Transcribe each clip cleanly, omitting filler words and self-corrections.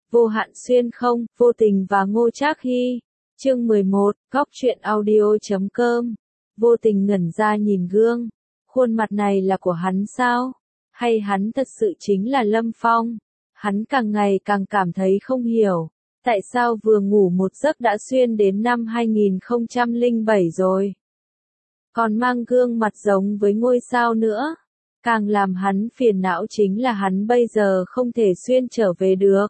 Vô hạn xuyên không, vô tình và Ngô Trác Hy. Chương 11, góc truyện audio.com. Vô tình ngẩn ra nhìn gương. Khuôn mặt này là của hắn sao? Hay hắn thật sự chính là Lâm Phong? Hắn càng ngày càng cảm thấy không hiểu. Tại sao vừa ngủ một giấc đã xuyên đến năm 2007 rồi? Còn mang gương mặt giống với ngôi sao nữa. Càng làm hắn phiền não chính là hắn bây giờ không thể xuyên trở về được.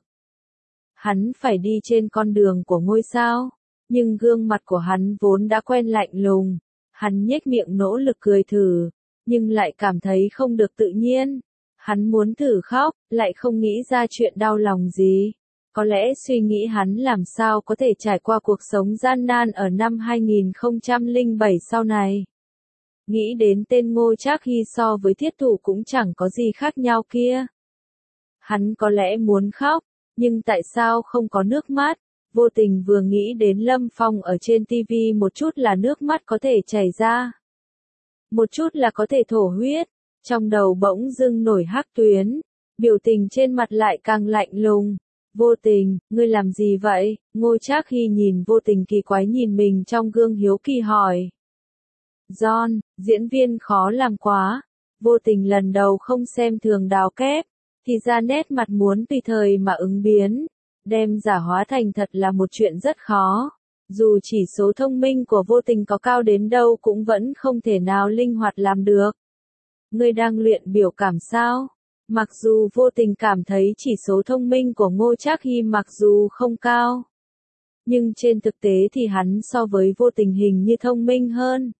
Hắn phải đi trên con đường của ngôi sao. Nhưng gương mặt của hắn vốn đã quen lạnh lùng. Hắn nhếch miệng nỗ lực cười thử. Nhưng lại cảm thấy không được tự nhiên. Hắn muốn thử khóc, lại không nghĩ ra chuyện đau lòng gì. Có lẽ suy nghĩ hắn làm sao có thể trải qua cuộc sống gian nan ở năm 2007 sau này. Nghĩ đến tên Ngô Trác Hy so với thiết thủ cũng chẳng có gì khác nhau kia. Hắn có lẽ muốn khóc, nhưng tại sao không có nước mắt? Vô tình vừa nghĩ đến Lâm Phong ở trên TV một chút là nước mắt có thể chảy ra. Một chút là có thể thổ huyết. Trong đầu bỗng dưng nổi hắc tuyến. Biểu tình trên mặt lại càng lạnh lùng. Vô tình, ngươi làm gì vậy? Ngô Trác Hy nhìn vô tình kỳ quái nhìn mình trong gương hiếu kỳ hỏi. John, diễn viên khó làm quá. Vô tình lần đầu không xem thường Đào Kép. Thì ra nét mặt muốn tùy thời mà ứng biến. Đem giả hóa thành thật là một chuyện rất khó. Dù chỉ số thông minh của vô tình có cao đến đâu cũng vẫn không thể nào linh hoạt làm được. Ngươi đang luyện biểu cảm sao? Mặc dù vô tình cảm thấy chỉ số thông minh của Ngô Trác Hy mặc dù không cao. Nhưng trên thực tế thì hắn so với vô tình hình như thông minh hơn.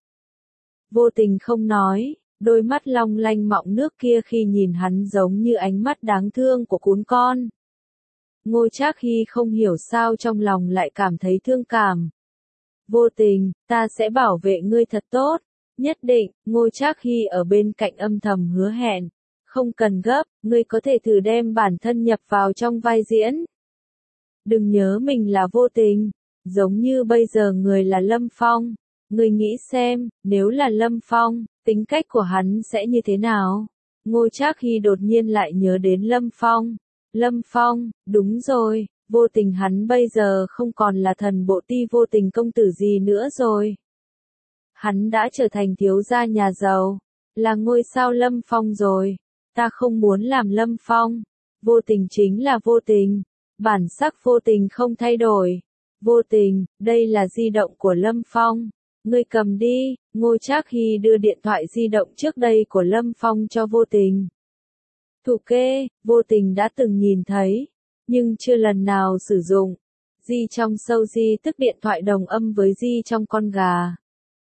Vô tình không nói, đôi mắt long lanh mọng nước kia khi nhìn hắn giống như ánh mắt đáng thương của cún con. Ngô Trác Hy không hiểu sao trong lòng lại cảm thấy thương cảm. Vô tình, ta sẽ bảo vệ ngươi thật tốt. Nhất định, Ngô Trác Hy ở bên cạnh âm thầm hứa hẹn. Không cần gấp, ngươi có thể thử đem bản thân nhập vào trong vai diễn. Đừng nhớ mình là vô tình, giống như bây giờ người là Lâm Phong. Ngươi nghĩ xem, nếu là Lâm Phong, tính cách của hắn sẽ như thế nào? Ngô Trác Hy đột nhiên lại nhớ đến Lâm Phong. Lâm Phong, đúng rồi, vô tình hắn bây giờ không còn là thần bộ ti vô tình công tử gì nữa rồi. Hắn đã trở thành thiếu gia nhà giàu, là ngôi sao Lâm Phong rồi. Ta không muốn làm Lâm Phong. Vô tình chính là vô tình. Bản sắc vô tình không thay đổi. Vô tình, đây là di động của Lâm Phong. Ngươi cầm đi. Ngô Trác Hy đưa điện thoại di động trước đây của Lâm Phong cho vô tình. Thủ kê, vô tình đã từng nhìn thấy, nhưng chưa lần nào sử dụng. Di trong sâu di tức điện thoại đồng âm với di trong con gà.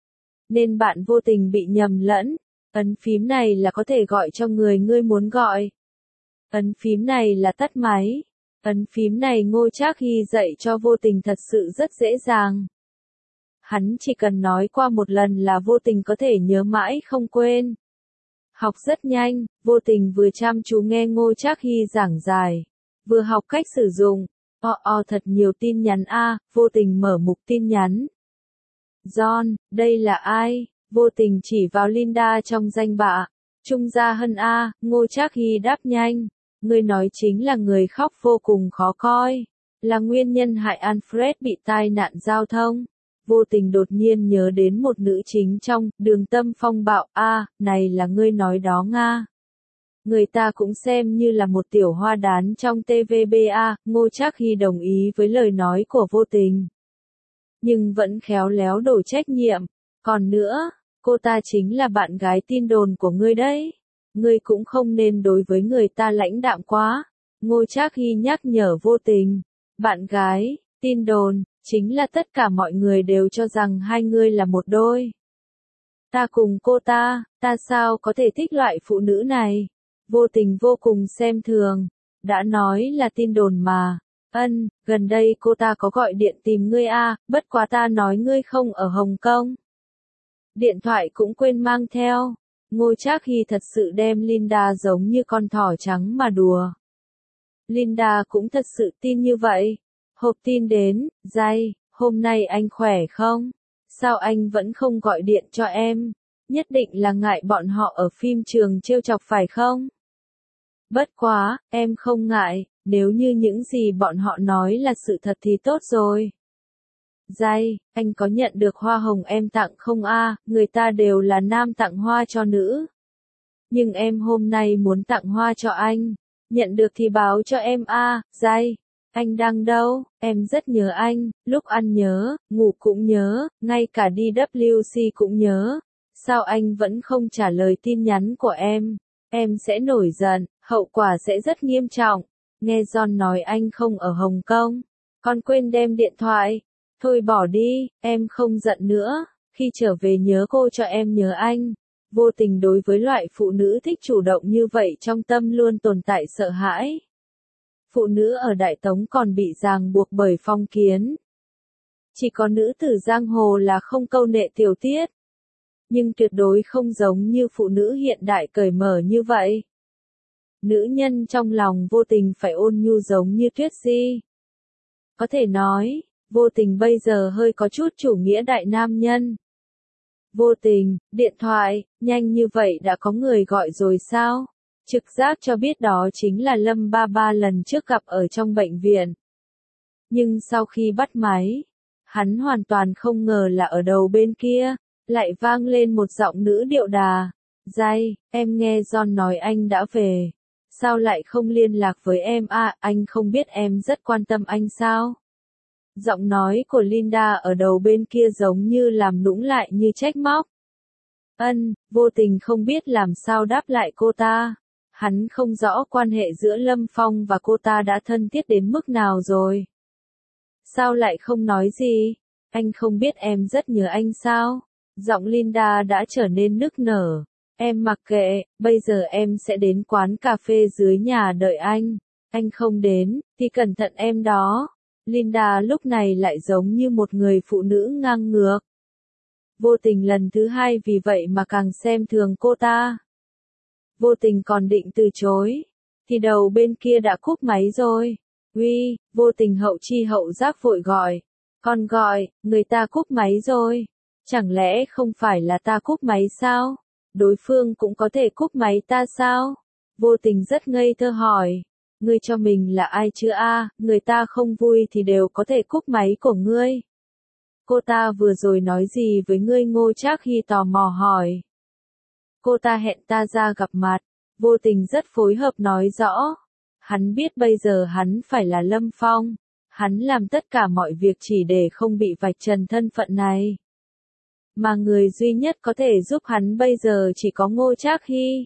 Nên bạn vô tình bị nhầm lẫn. Ấn phím này là có thể gọi cho người ngươi muốn gọi. Ấn phím này là tắt máy. Ấn phím này Ngô Trác Hy dạy cho vô tình thật sự rất dễ dàng. Hắn chỉ cần nói qua một lần là vô tình có thể nhớ mãi không quên. Học rất nhanh, vô tình vừa chăm chú nghe Ngô Trác Hy giảng giải, vừa học cách sử dụng. Thật nhiều tin nhắn vô tình mở mục tin nhắn. John, đây là ai? Vô tình chỉ vào Linda trong danh bạ. Trung Gia Hân Ngô Trác Hy đáp nhanh. Người nói chính là người khóc vô cùng khó coi. Là nguyên nhân hại Alfred bị tai nạn giao thông. Vô tình đột nhiên nhớ đến một nữ chính trong Đường Tâm Phong Bạo. Này là ngươi nói đó Nga. Người ta cũng xem như là một tiểu hoa đán trong TVBA. Ngô Trác Hy đồng ý với lời nói của vô tình. Nhưng vẫn khéo léo đổ trách nhiệm. Còn nữa, cô ta chính là bạn gái tin đồn của ngươi đấy. Ngươi cũng không nên đối với người ta lãnh đạm quá. Ngô Trác Hy nhắc nhở vô tình. Bạn gái, tin đồn, chính là tất cả mọi người đều cho rằng hai người là một đôi. Ta cùng cô ta sao có thể thích loại phụ nữ này? Vô tình vô cùng xem thường. Đã nói là tin đồn mà. Gần đây cô ta có gọi điện tìm ngươi bất quá ta nói ngươi không ở Hồng Kông. Điện thoại cũng quên mang theo. Ngô Trác Hy thật sự đem Linda giống như con thỏ trắng mà đùa. Linda cũng thật sự tin như vậy. Hộp tin đến, Jay, hôm nay anh khỏe không? Sao anh vẫn không gọi điện cho em? Nhất định là ngại bọn họ ở phim trường trêu chọc phải không? Bất quá, em không ngại, nếu như những gì bọn họ nói là sự thật thì tốt rồi. Giai, anh có nhận được hoa hồng em tặng không a? Người ta đều là nam tặng hoa cho nữ. Nhưng em hôm nay muốn tặng hoa cho anh. Nhận được thì báo cho em a. Giai, anh đang đâu? Em rất nhớ anh, lúc ăn nhớ, ngủ cũng nhớ, ngay cả đi WC cũng nhớ. Sao anh vẫn không trả lời tin nhắn của em? Em sẽ nổi giận, hậu quả sẽ rất nghiêm trọng. Nghe John nói anh không ở Hồng Kông. Con quên đem điện thoại. Thôi bỏ đi, em không giận nữa. Khi trở về nhớ cô cho em nhớ anh. Vô tình đối với loại phụ nữ thích chủ động như vậy trong tâm luôn tồn tại sợ hãi. Phụ nữ ở Đại Tống còn bị ràng buộc bởi phong kiến. Chỉ có nữ tử giang hồ là không câu nệ tiểu tiết. Nhưng tuyệt đối không giống như phụ nữ hiện đại cởi mở như vậy. Nữ nhân trong lòng vô tình phải ôn nhu giống như Tuyết Di. Có thể nói, vô tình bây giờ hơi có chút chủ nghĩa đại nam nhân. Vô tình, điện thoại, nhanh như vậy đã có người gọi rồi sao? Trực giác cho biết đó chính là Lâm Ba Ba lần trước gặp ở trong bệnh viện. Nhưng sau khi bắt máy, hắn hoàn toàn không ngờ là ở đầu bên kia, lại vang lên một giọng nữ điệu đà. Giai, em nghe John nói anh đã về. Sao lại không liên lạc với em à, anh không biết em rất quan tâm anh sao? Giọng nói của Linda ở đầu bên kia giống như làm nũng lại như trách móc. Vô tình không biết làm sao đáp lại cô ta. Hắn không rõ quan hệ giữa Lâm Phong và cô ta đã thân thiết đến mức nào rồi. Sao lại không nói gì? Anh không biết em rất nhớ anh sao? Giọng Linda đã trở nên nức nở. Em mặc kệ, bây giờ em sẽ đến quán cà phê dưới nhà đợi anh. Anh không đến, thì cẩn thận em đó. Linda lúc này lại giống như một người phụ nữ ngang ngược. Vô tình lần thứ hai vì vậy mà càng xem thường cô ta. Vô tình còn định từ chối, thì đầu bên kia đã cúp máy rồi. Uy, vô tình hậu chi hậu giác vội gọi. Con gọi, người ta cúp máy rồi. Chẳng lẽ không phải là ta cúp máy sao? Đối phương cũng có thể cúp máy ta sao? Vô tình rất ngây thơ hỏi. Ngươi cho mình là ai chứ a? Người ta không vui thì đều có thể cúp máy của ngươi. Cô ta vừa rồi nói gì với ngươi? Ngô Trác Hy tò mò hỏi. Cô ta hẹn ta ra gặp mặt. Vô tình rất phối hợp nói rõ. Hắn biết bây giờ hắn phải là Lâm Phong. Hắn làm tất cả mọi việc chỉ để không bị vạch trần thân phận này. Mà người duy nhất có thể giúp hắn bây giờ chỉ có Ngô Trác Hy.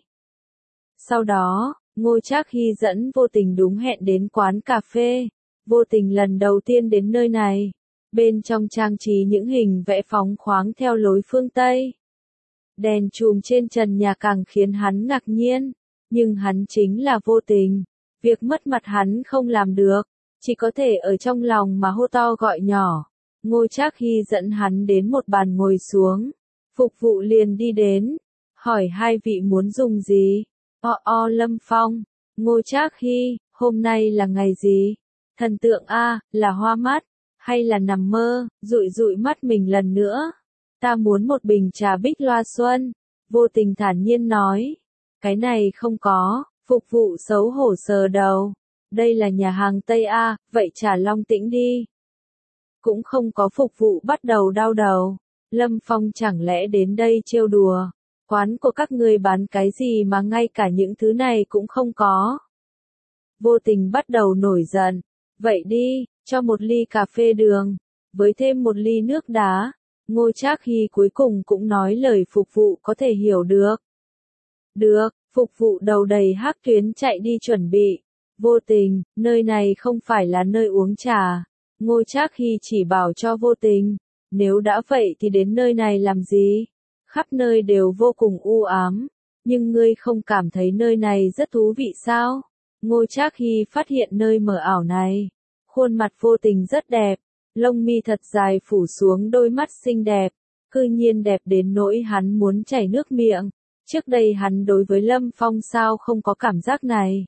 Sau đó, Ngô Trác Hy dẫn vô tình đúng hẹn đến quán cà phê. Vô tình lần đầu tiên đến nơi này. Bên trong trang trí những hình vẽ phóng khoáng theo lối phương Tây. Đèn chùm trên trần nhà càng khiến hắn ngạc nhiên. Nhưng hắn chính là vô tình. Việc mất mặt hắn không làm được. Chỉ có thể ở trong lòng mà hô to gọi nhỏ. Ngô Trác Hy dẫn hắn đến một bàn ngồi xuống. Phục vụ liền đi đến. Hỏi hai vị muốn dùng gì? Lâm Phong. Ngô Trác Hy, hôm nay là ngày gì? Thần tượng a, là hoa mắt, hay là nằm mơ? Dụi dụi mắt mình lần nữa. Ta muốn một bình trà bích loa xuân. Vô tình thản nhiên nói. Cái này không có. Phục vụ xấu hổ sờ đầu. Đây là nhà hàng Tây a, vậy trà Long Tĩnh đi. Cũng không có phục vụ bắt đầu đau đầu. Lâm Phong chẳng lẽ đến đây trêu đùa. Quán của các ngươi bán cái gì mà ngay cả những thứ này cũng không có. Vô tình bắt đầu nổi giận. Vậy đi, cho một ly cà phê đường, với thêm một ly nước đá. Ngô Trác Hy cuối cùng cũng nói lời phục vụ có thể hiểu được. Được, phục vụ đầu đầy hắc tuyến chạy đi chuẩn bị. Vô tình, nơi này không phải là nơi uống trà. Ngô Trác Hy chỉ bảo cho vô tình. Nếu đã vậy thì đến nơi này làm gì? Khắp nơi đều vô cùng u ám. Nhưng ngươi không cảm thấy nơi này rất thú vị sao? Ngô Trác Hy phát hiện nơi mờ ảo này. Khuôn mặt vô tình rất đẹp. Lông mi thật dài phủ xuống đôi mắt xinh đẹp. Cư nhiên đẹp đến nỗi hắn muốn chảy nước miệng. Trước đây hắn đối với Lâm Phong sao không có cảm giác này.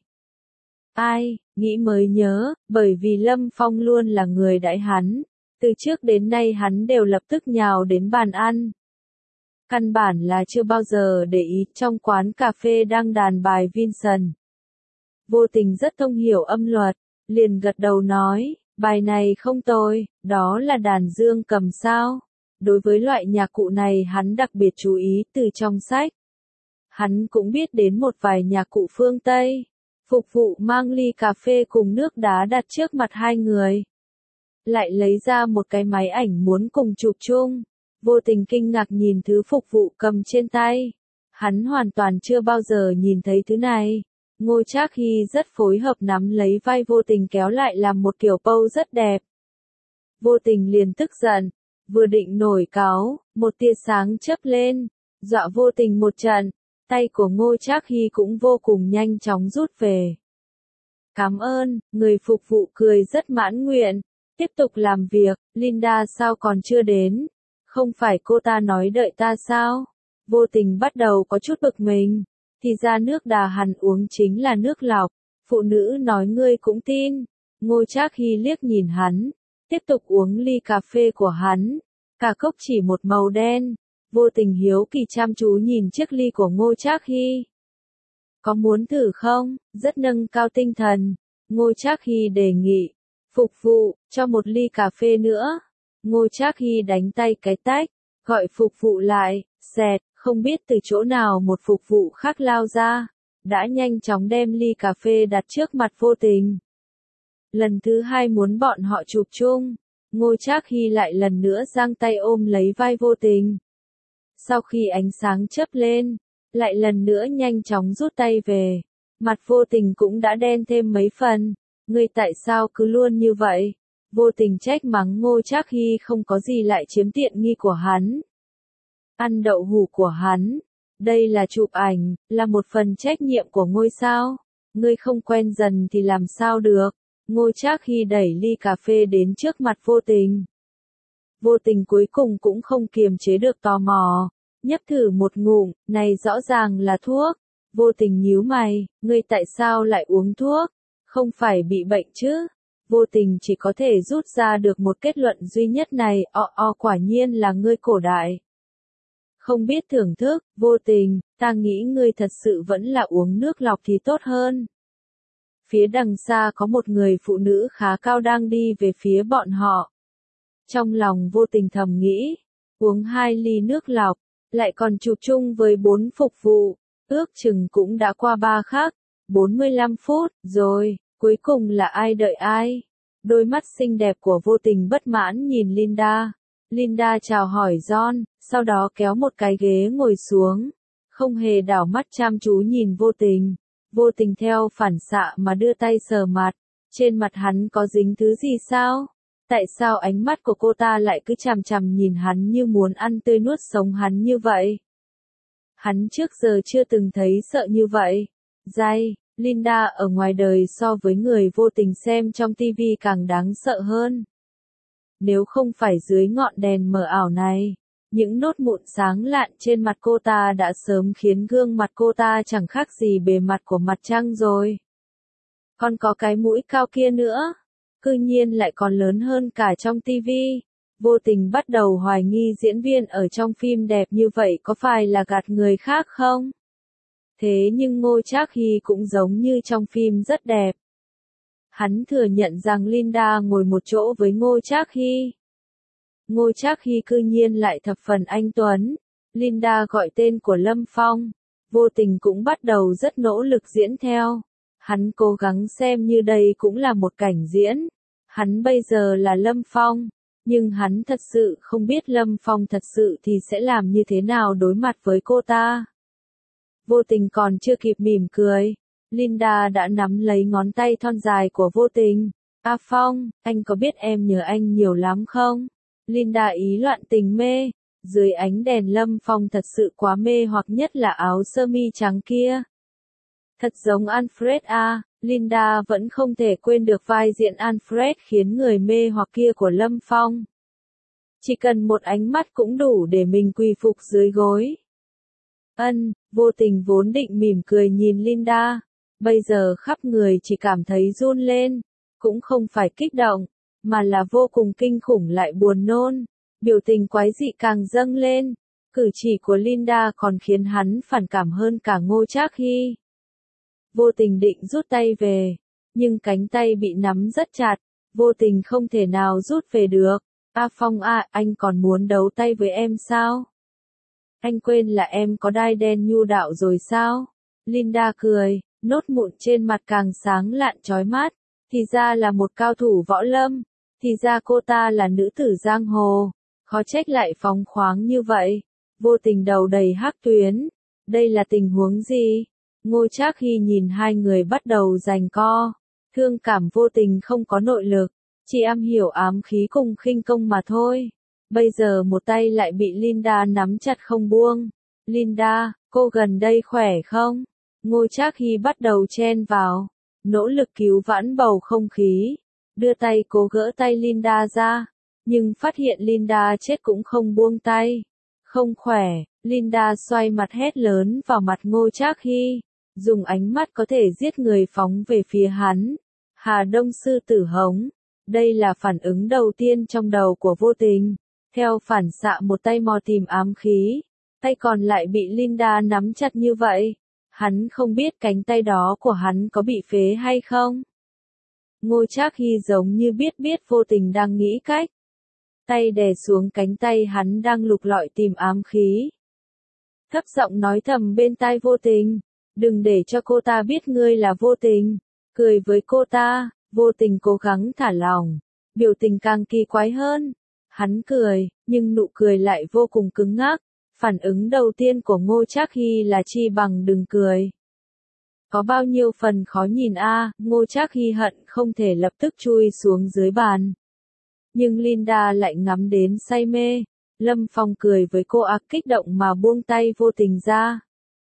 Ai, nghĩ mới nhớ, bởi vì Lâm Phong luôn là người đãi hắn. Từ trước đến nay hắn đều lập tức nhào đến bàn ăn. Căn bản là chưa bao giờ để ý trong quán cà phê đang đàn bài Vincent. Vô tình rất thông hiểu âm luật, liền gật đầu nói, bài này không tồi, đó là đàn dương cầm sao. Đối với loại nhạc cụ này hắn đặc biệt chú ý từ trong sách. Hắn cũng biết đến một vài nhạc cụ phương Tây. Phục vụ mang ly cà phê cùng nước đá đặt trước mặt hai người. Lại lấy ra một cái máy ảnh muốn cùng chụp chung. Vô tình kinh ngạc nhìn thứ phục vụ cầm trên tay. Hắn hoàn toàn chưa bao giờ nhìn thấy thứ này. Ngô Trác Hy rất phối hợp nắm lấy vai vô tình kéo lại làm một kiểu pose rất đẹp. Vô tình liền tức giận. Vừa định nổi cáu, một tia sáng chớp lên. Dọa vô tình một trận. Tay của Ngô Trác Hy cũng vô cùng nhanh chóng rút về. Cảm ơn, người phục vụ cười rất mãn nguyện. Tiếp tục làm việc, Linda sao còn chưa đến? Không phải cô ta nói đợi ta sao? Vô tình bắt đầu có chút bực mình. Thì ra nước đà hắn uống chính là nước lọc. Phụ nữ nói ngươi cũng tin. Ngô Trác Hy liếc nhìn hắn. Tiếp tục uống ly cà phê của hắn. Cả cốc chỉ một màu đen. Vô tình hiếu kỳ chăm chú nhìn chiếc ly của Ngô Trác Hy. Có muốn thử không? Rất nâng cao tinh thần. Ngô Trác Hy đề nghị. Phục vụ, cho một ly cà phê nữa. Ngô Trác Hy đánh tay cái tách. Gọi phục vụ lại. Xẹt, không biết từ chỗ nào một phục vụ khác lao ra. Đã nhanh chóng đem ly cà phê đặt trước mặt vô tình. Lần thứ hai muốn bọn họ chụp chung. Ngô Trác Hy lại lần nữa giang tay ôm lấy vai vô tình. Sau khi ánh sáng chớp lên, lại lần nữa nhanh chóng rút tay về. Mặt vô tình cũng đã đen thêm mấy phần. Ngươi tại sao cứ luôn như vậy? Vô tình trách mắng Ngô Trác Hy không có gì lại chiếm tiện nghi của hắn. Ăn đậu hũ của hắn. Đây là chụp ảnh, là một phần trách nhiệm của ngôi sao. Ngươi không quen dần thì làm sao được? Ngô Trác Hy đẩy ly cà phê đến trước mặt vô tình. Vô tình cuối cùng cũng không kiềm chế được tò mò. Nhấp thử một ngụm, này rõ ràng là thuốc. Vô tình nhíu mày, ngươi tại sao lại uống thuốc? Không phải bị bệnh chứ? Vô tình chỉ có thể rút ra được một kết luận duy nhất này, quả nhiên là ngươi cổ đại. Không biết thưởng thức, vô tình, ta nghĩ ngươi thật sự vẫn là uống nước lọc thì tốt hơn. Phía đằng xa có một người phụ nữ khá cao đang đi về phía bọn họ. Trong lòng vô tình thầm nghĩ, uống 2 ly nước lọc, lại còn chụp chung với 4 phục vụ, ước chừng cũng đã qua 3 khắc, 45 phút, rồi, cuối cùng là ai đợi ai? Đôi mắt xinh đẹp của vô tình bất mãn nhìn Linda. Linda chào hỏi John, sau đó kéo một cái ghế ngồi xuống, không hề đảo mắt chăm chú nhìn vô tình. Vô tình theo phản xạ mà đưa tay sờ mặt, trên mặt hắn có dính thứ gì sao? Tại sao ánh mắt của cô ta lại cứ chằm chằm nhìn hắn như muốn ăn tươi nuốt sống hắn như vậy? Hắn trước giờ chưa từng thấy sợ như vậy. Dây, Linda ở ngoài đời so với người vô tình xem trong TV càng đáng sợ hơn. Nếu không phải dưới ngọn đèn mờ ảo này, những nốt mụn sáng lạn trên mặt cô ta đã sớm khiến gương mặt cô ta chẳng khác gì bề mặt của mặt trăng rồi. Còn có cái mũi cao kia nữa, cư nhiên lại còn lớn hơn cả trong TV. Vô tình bắt đầu hoài nghi diễn viên ở trong phim đẹp như vậy có phải là gạt người khác không? Thế nhưng Ngô Trác Hy cũng giống như trong phim rất đẹp. Hắn thừa nhận rằng Linda ngồi một chỗ với Ngô Trác Hy. Ngô Trác Hy cư nhiên lại thập phần anh tuấn. Linda gọi tên của Lâm Phong. Vô tình cũng bắt đầu rất nỗ lực diễn theo. Hắn cố gắng xem như đây cũng là một cảnh diễn. Hắn bây giờ là Lâm Phong. Nhưng hắn thật sự không biết Lâm Phong thật sự thì sẽ làm như thế nào đối mặt với cô ta. Vô tình còn chưa kịp mỉm cười. Linda đã nắm lấy ngón tay thon dài của vô tình. A Phong, anh có biết em nhớ anh nhiều lắm không? Linda ý loạn tình mê. Dưới ánh đèn Lâm Phong thật sự quá mê hoặc nhất là áo sơ mi trắng kia. Thật giống Alfred A. Linda vẫn không thể quên được vai diễn Alfred khiến người mê hoặc kia của Lâm Phong. Chỉ cần một ánh mắt cũng đủ để mình quỳ phục dưới gối. Vô tình vốn định mỉm cười nhìn Linda. Bây giờ khắp người chỉ cảm thấy run lên. Cũng không phải kích động, mà là vô cùng kinh khủng lại buồn nôn. Biểu tình quái dị càng dâng lên. Cử chỉ của Linda còn khiến hắn phản cảm hơn cả Ngô Trác Hy. Vô tình định rút tay về. nhưng cánh tay bị nắm rất chặt, vô tình không thể nào rút về được. A Phong à, anh còn muốn đấu tay với em sao? Anh quên là em có đai đen nhu đạo rồi sao? Linda cười, nốt mụn trên mặt càng sáng lạn chói mắt. Thì ra là một cao thủ võ lâm, thì ra cô ta là nữ tử giang hồ, khó trách lại phóng khoáng như vậy. Vô tình đầu đầy hắc tuyến, đây là tình huống gì? Ngô Trác Hy nhìn hai người bắt đầu giằng co, thương cảm vô tình không có nội lực, chỉ am hiểu ám khí cùng khinh công mà thôi. Bây giờ một tay lại bị Linda nắm chặt không buông. Linda, cô gần đây khỏe không? Ngô Trác Hy bắt đầu chen vào, nỗ lực cứu vãn bầu không khí, đưa tay cố gỡ tay Linda ra, nhưng phát hiện Linda chết cũng không buông tay. Không khỏe, Linda xoay mặt hét lớn vào mặt Ngô Trác Hy, dùng ánh mắt có thể giết người phóng về phía hắn. Hà Đông sư tử hống, đây là phản ứng đầu tiên trong đầu của vô tình. Theo phản xạ một tay mò tìm ám khí, tay còn lại bị Linda nắm chặt như vậy. Hắn không biết cánh tay đó của hắn có bị phế hay không. Ngô Trác Hy giống như biết vô tình đang nghĩ cách. Tay đè xuống cánh tay hắn đang lục lọi tìm ám khí. Thấp giọng nói thầm bên tai vô tình, đừng để cho cô ta biết ngươi là vô tình. Cười với cô ta, vô tình cố gắng thả lỏng, biểu tình càng kỳ quái hơn. Hắn cười, nhưng nụ cười lại vô cùng cứng ngắc. Phản ứng đầu tiên của Ngô Trác Hy là chi bằng đừng cười. Có bao nhiêu phần khó nhìn a, Ngô Trác Hy hận không thể lập tức chui xuống dưới bàn. Nhưng Linda lại ngắm đến say mê. Lâm Phong cười với cô ác kích động mà buông tay vô tình ra.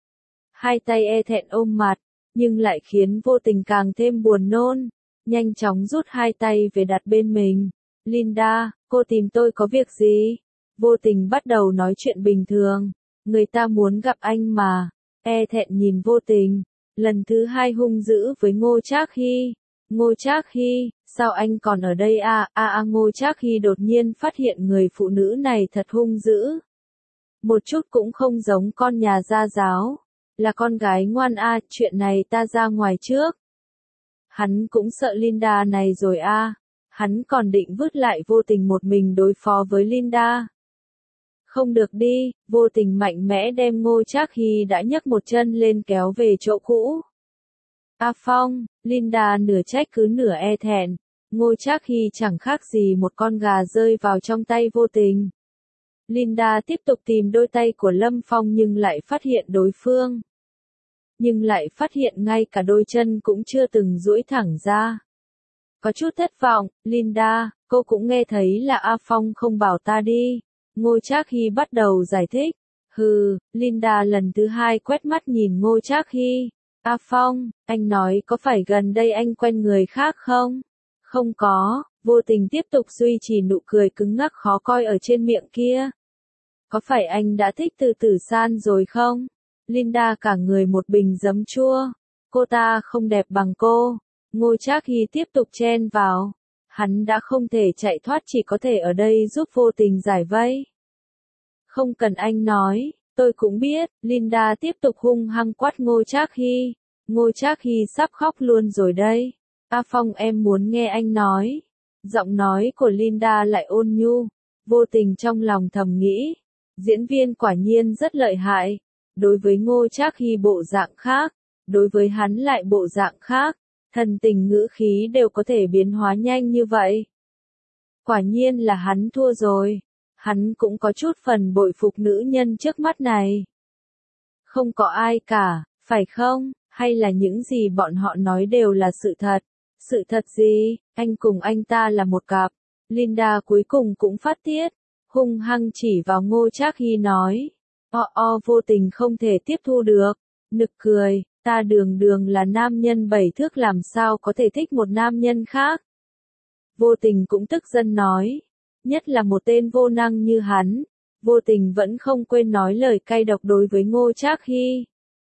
Hai tay e thẹn ôm mặt, nhưng lại khiến vô tình càng thêm buồn nôn. Nhanh chóng rút hai tay về đặt bên mình. Linda, cô tìm tôi có việc gì? Vô tình bắt đầu nói chuyện bình thường. Người ta muốn gặp anh mà. E thẹn nhìn vô tình. Lần thứ hai hung dữ với Ngô Trác Hy. Ngô Trác Hy, sao anh còn ở đây à? Ngô Trác Hy đột nhiên phát hiện người phụ nữ này thật hung dữ. Một chút cũng không giống con nhà gia giáo. Là con gái ngoan à, chuyện này ta ra ngoài trước. Hắn cũng sợ Linda này rồi à. Hắn còn định vứt lại vô tình một mình đối phó với Linda. Không được đi, vô tình mạnh mẽ đem Ngô Trác Hy đã nhấc một chân lên kéo về chỗ cũ. A Phong, Linda nửa trách cứ nửa e thẹn, Ngô Trác Hy chẳng khác gì một con gà rơi vào trong tay vô tình. Linda tiếp tục tìm đôi tay của Lâm Phong nhưng lại phát hiện đối phương. Nhưng lại phát hiện ngay cả đôi chân cũng chưa từng duỗi thẳng ra. Có chút thất vọng, Linda, cô cũng nghe thấy là A Phong không bảo ta đi. Ngô Trác Hy bắt đầu giải thích. Hừ, Linda lần thứ hai quét mắt nhìn Ngô Trác Hy. A Phong, anh nói có phải gần đây anh quen người khác không? Không có, vô tình tiếp tục duy trì nụ cười cứng ngắc khó coi ở trên miệng kia. Có phải anh đã thích Từ Tử San rồi không? Linda cả người một bình giấm chua. Cô ta không đẹp bằng cô. Ngô Trác Hy tiếp tục chen vào. Hắn đã không thể chạy thoát, chỉ có thể ở đây giúp vô tình giải vây. Không cần anh nói, tôi cũng biết. Linda tiếp tục hung hăng quát Ngô Trác Hy. Ngô Trác Hy sắp khóc luôn rồi đây. A Phong, em muốn nghe anh nói. Giọng nói của Linda lại ôn nhu. Vô tình trong lòng thầm nghĩ. Diễn viên quả nhiên rất lợi hại. Đối với Ngô Trác Hy bộ dạng khác, đối với hắn lại bộ dạng khác. Thần tình ngữ khí đều có thể biến hóa nhanh như vậy. Quả nhiên là hắn thua rồi. Hắn cũng có chút phần bội phục nữ nhân trước mắt này. Không có ai cả, phải không? Hay là những gì bọn họ nói đều là sự thật? Sự thật gì? Anh cùng anh ta là một cặp. Linda cuối cùng cũng phát tiết. Hung hăng chỉ vào Ngô Trác Hy nói. Vô tình không thể tiếp thu được. Nực cười. Ta đường đường là nam nhân 7 thước làm sao có thể thích một nam nhân khác. Vô tình cũng tức giận nói. Nhất là một tên vô năng như hắn. Vô tình vẫn không quên nói lời cay độc đối với Ngô Trác Hy.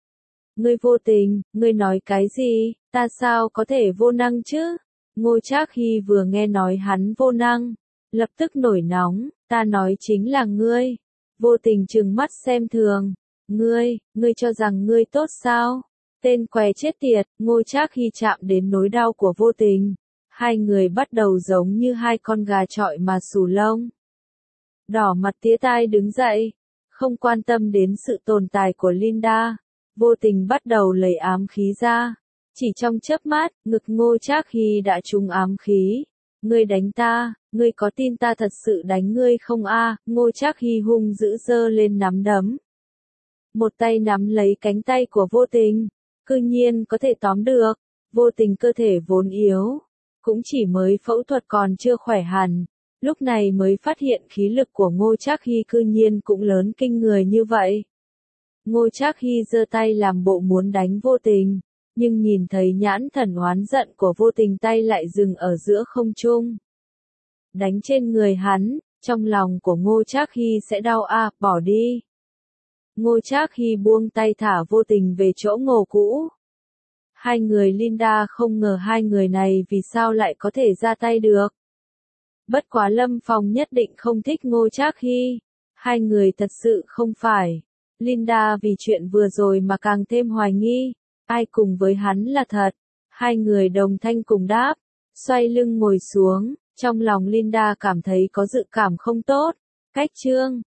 Ngươi vô tình, ngươi nói cái gì, ta sao có thể vô năng chứ? Ngô Trác Hy vừa nghe nói hắn vô năng, lập tức nổi nóng, ta nói chính là ngươi. Vô tình trừng mắt xem thường. Ngươi cho rằng ngươi tốt sao? Tên què chết tiệt, Ngô Trác Hy chạm đến nỗi đau của Vô Tình. Hai người bắt đầu giống như hai con gà chọi mà xù lông. Đỏ mặt tía tai đứng dậy, không quan tâm đến sự tồn tại của Linda. Vô Tình bắt đầu lấy ám khí ra. Chỉ trong chớp mắt, ngực Ngô Trác Hy đã trúng ám khí. Ngươi đánh ta, ngươi có tin ta thật sự đánh ngươi không a? Ngô Trác Hy hung dữ giơ lên nắm đấm. Một tay nắm lấy cánh tay của Vô Tình, cư nhiên có thể tóm được. Vô Tình cơ thể vốn yếu, cũng chỉ mới phẫu thuật còn chưa khỏe hẳn, lúc này mới phát hiện khí lực của Ngô Trác Hy cư nhiên cũng lớn kinh người như vậy. Ngô Trác Hy giơ tay làm bộ muốn đánh Vô Tình, nhưng nhìn thấy nhãn thần oán giận của Vô Tình tay lại dừng ở giữa không trung. Đánh trên người hắn, trong lòng của Ngô Trác Hy sẽ đau a, bỏ đi. Ngô Trác Hy buông tay thả Vô Tình về chỗ ngồi cũ. Hai người Linda không ngờ hai người này vì sao lại có thể ra tay được. Bất quá Lâm Phong nhất định không thích Ngô Trác Hy. Hai người thật sự không phải. Linda vì chuyện vừa rồi mà càng thêm hoài nghi. Ai cùng với hắn là thật. Hai người đồng thanh cùng đáp. Xoay lưng ngồi xuống. Trong lòng Linda cảm thấy có dự cảm không tốt. Cách chương